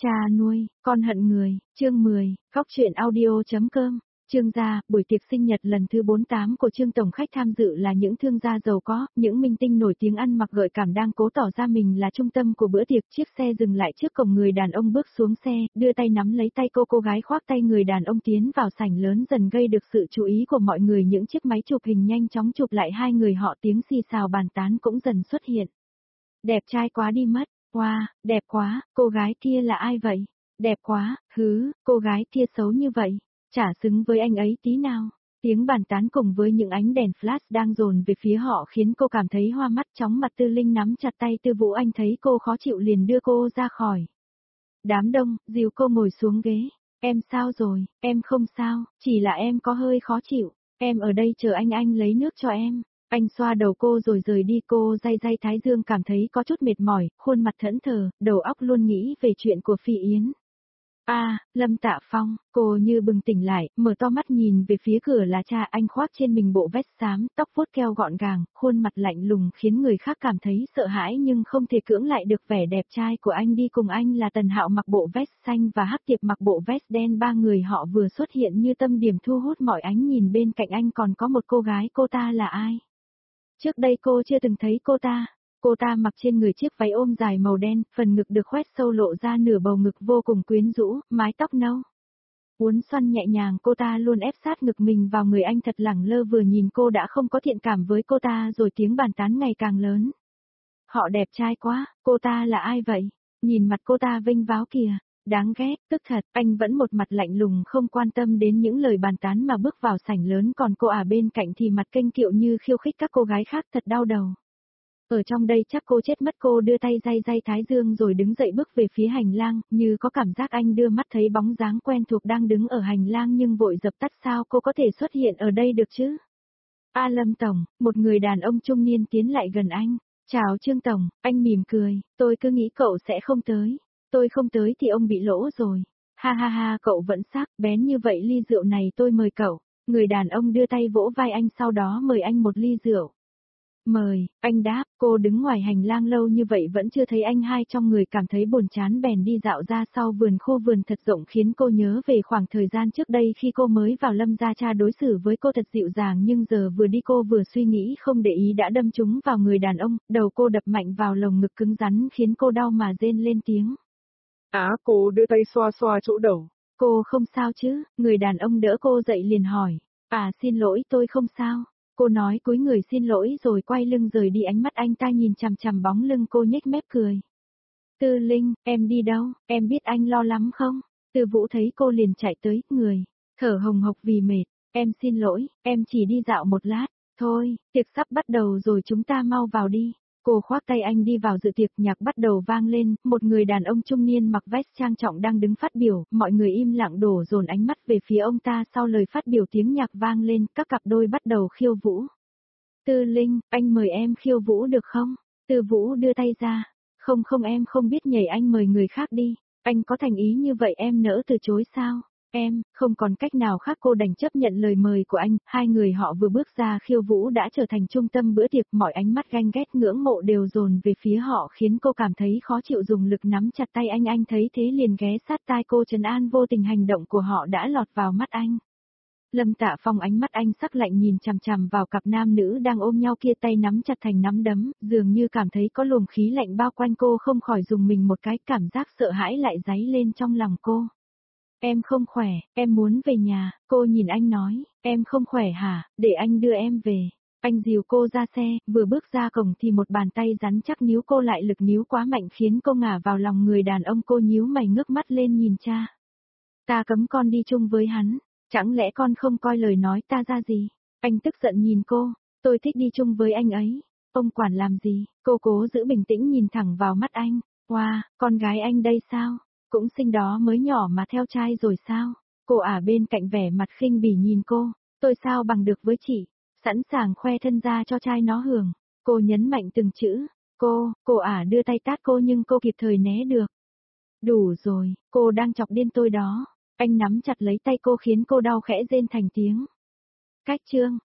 Cha nuôi, con hận người, chương 10, Góc truyện audio.com. Trương gia, buổi tiệc sinh nhật lần thứ 48 của Trương tổng khách tham dự là những thương gia giàu có, những minh tinh nổi tiếng ăn mặc gợi cảm đang cố tỏ ra mình là trung tâm của bữa tiệc. Chiếc xe dừng lại trước cổng, người đàn ông bước xuống xe, đưa tay nắm lấy tay cô gái khoác tay người đàn ông tiến vào sảnh lớn, dần gây được sự chú ý của mọi người. Những chiếc máy chụp hình nhanh chóng chụp lại hai người họ, tiếng xì xào bàn tán cũng dần xuất hiện. Đẹp trai quá đi mất. Wow, đẹp quá, cô gái kia là ai vậy? Đẹp quá, cô gái kia xấu như vậy, chả xứng với anh ấy tí nào. Tiếng bàn tán cùng với những ánh đèn flash đang dồn về phía họ khiến cô cảm thấy hoa mắt. Chóng mặt Tư Linh nắm chặt tay Tư Vũ, anh thấy cô khó chịu liền đưa cô ra khỏi đám đông, dìu cô ngồi xuống ghế. Em sao rồi? Em không sao, chỉ là em có hơi khó chịu. Em ở đây chờ anh lấy nước cho em. Anh xoa đầu cô rồi rời đi. Cô day thái dương, cảm thấy có chút mệt mỏi, khuôn mặt thẫn thờ, đầu óc luôn nghĩ về chuyện của Phi Yến. Lâm Tạ Phong, cô như bừng tỉnh lại, mở to mắt nhìn về phía cửa là cha. Anh khoác trên mình bộ vest xám, tóc vuốt keo gọn gàng, khuôn mặt lạnh lùng khiến người khác cảm thấy sợ hãi nhưng không thể cưỡng lại được vẻ đẹp trai của anh. Đi cùng anh là Tần Hạo mặc bộ vest xanh và Hắc Tiệp mặc bộ vest đen. Ba người họ vừa xuất hiện như tâm điểm thu hút mọi ánh nhìn. Bên cạnh anh còn có một cô gái, cô ta là ai? Trước đây cô chưa từng thấy cô ta. Cô ta mặc trên người chiếc váy ôm dài màu đen, phần ngực được khoét sâu lộ ra nửa bầu ngực vô cùng quyến rũ, mái tóc nâu uốn xoăn nhẹ nhàng. Cô ta luôn ép sát ngực mình vào người anh thật lẳng lơ, vừa nhìn cô đã không có thiện cảm với cô ta rồi. Tiếng bàn tán ngày càng lớn. Họ đẹp trai quá, cô ta là ai vậy? Nhìn mặt cô ta vênh váo kìa, đáng ghét, tức thật. Anh vẫn một mặt lạnh lùng không quan tâm đến những lời bàn tán mà bước vào sảnh lớn. Còn cô bên cạnh thì mặt kênh kiệu như khiêu khích các cô gái khác, thật đau đầu. Ở trong đây chắc cô chết mất. Cô đưa tay day thái dương rồi đứng dậy bước về phía hành lang, như có cảm giác anh đưa mắt thấy bóng dáng quen thuộc đang đứng ở hành lang nhưng vội dập tắt. Sao cô có thể xuất hiện ở đây được chứ? Lâm Tổng, một người đàn ông trung niên tiến lại gần anh. Chào Trương Tổng, anh mỉm cười, tôi cứ nghĩ cậu sẽ không tới. Tôi không tới thì ông bị lỗ rồi. Ha ha ha, cậu vẫn sắc bén như vậy, ly rượu này tôi mời cậu. Người đàn ông đưa tay vỗ vai anh, sau đó mời anh một ly rượu. Mời, anh đáp. Cô đứng ngoài hành lang lâu như vậy vẫn chưa thấy anh. Hai trong người cảm thấy buồn chán bèn đi dạo ra sau vườn. Khu vườn thật rộng khiến cô nhớ về khoảng thời gian trước đây khi cô mới vào Lâm gia. Cha đối xử với cô thật dịu dàng nhưng giờ vừa đi cô vừa suy nghĩ không để ý đã đâm trúng vào người đàn ông. Đầu cô đập mạnh vào lồng ngực cứng rắn khiến cô đau mà rên lên tiếng. Cô đưa tay xoa xoa chỗ đầu. Cô không sao chứ? Người đàn ông đỡ cô dậy liền hỏi. Xin lỗi, tôi không sao. Cô nói cúi người xin lỗi rồi quay lưng rời đi. Ánh mắt anh ta nhìn chằm chằm bóng lưng cô, nhếch mép cười. Tư Linh, em đi đâu? Em biết anh lo lắm không? Tư Vũ thấy cô liền chạy tới, người thở hồng hộc vì mệt. Em xin lỗi, em chỉ đi dạo một lát. Thôi, tiệc sắp bắt đầu rồi, chúng ta mau vào đi. Cô khoác tay anh đi vào dự tiệc. Nhạc bắt đầu vang lên, một người đàn ông trung niên mặc vest trang trọng đang đứng phát biểu. Mọi người im lặng đổ dồn ánh mắt về phía ông ta. Sau lời phát biểu tiếng nhạc vang lên, các cặp đôi bắt đầu khiêu vũ. Tư Linh, anh mời em khiêu vũ được không? Tư Vũ đưa tay ra. Không, em không biết nhảy, anh mời người khác đi. Anh có thành ý như vậy em nỡ từ chối sao? Em, không còn cách nào khác, cô đành chấp nhận lời mời của anh. Hai người họ vừa bước ra khiêu vũ đã trở thành trung tâm bữa tiệc. Mọi ánh mắt ganh ghét ngưỡng mộ đều dồn về phía họ khiến cô cảm thấy khó chịu, dùng lực nắm chặt tay anh. Anh thấy thế liền ghé sát tai cô trấn an. Vô tình hành động của họ đã lọt vào mắt anh. Lâm Tạ Phong, ánh mắt anh sắc lạnh nhìn chằm chằm vào cặp nam nữ đang ôm nhau kia, tay nắm chặt thành nắm đấm, dường như cảm thấy có luồng khí lạnh bao quanh cô, không khỏi dùng mình một cái. Cảm giác sợ hãi lại dấy lên trong lòng cô. Em không khỏe, em muốn về nhà. Cô nhìn anh nói. Em không khỏe hả? Để anh đưa em về. Anh dìu cô ra xe, vừa bước ra cổng thì một bàn tay rắn chắc níu cô lại, lực níu quá mạnh khiến cô ngả vào lòng người đàn ông. Cô nhíu mày ngước mắt lên nhìn cha. Ta cấm con đi chung với hắn. Chẳng lẽ con không coi lời nói ta ra gì? Anh tức giận nhìn cô. Tôi thích đi chung với anh ấy. Ông quản làm gì? Cô cố giữ bình tĩnh nhìn thẳng vào mắt anh. Wow, con gái anh đây sao? Cũng xinh đó, mới nhỏ mà theo trai rồi sao? Cô bên cạnh vẻ mặt khinh bỉ nhìn cô. Tôi sao bằng được với chị? Sẵn sàng khoe thân ra cho trai nó hưởng. Cô nhấn mạnh từng chữ. Cô đưa tay tát cô nhưng cô kịp thời né được. Đủ rồi, cô đang chọc điên tôi đó. Anh nắm chặt lấy tay cô khiến cô đau khẽ rên thành tiếng. Cách chương.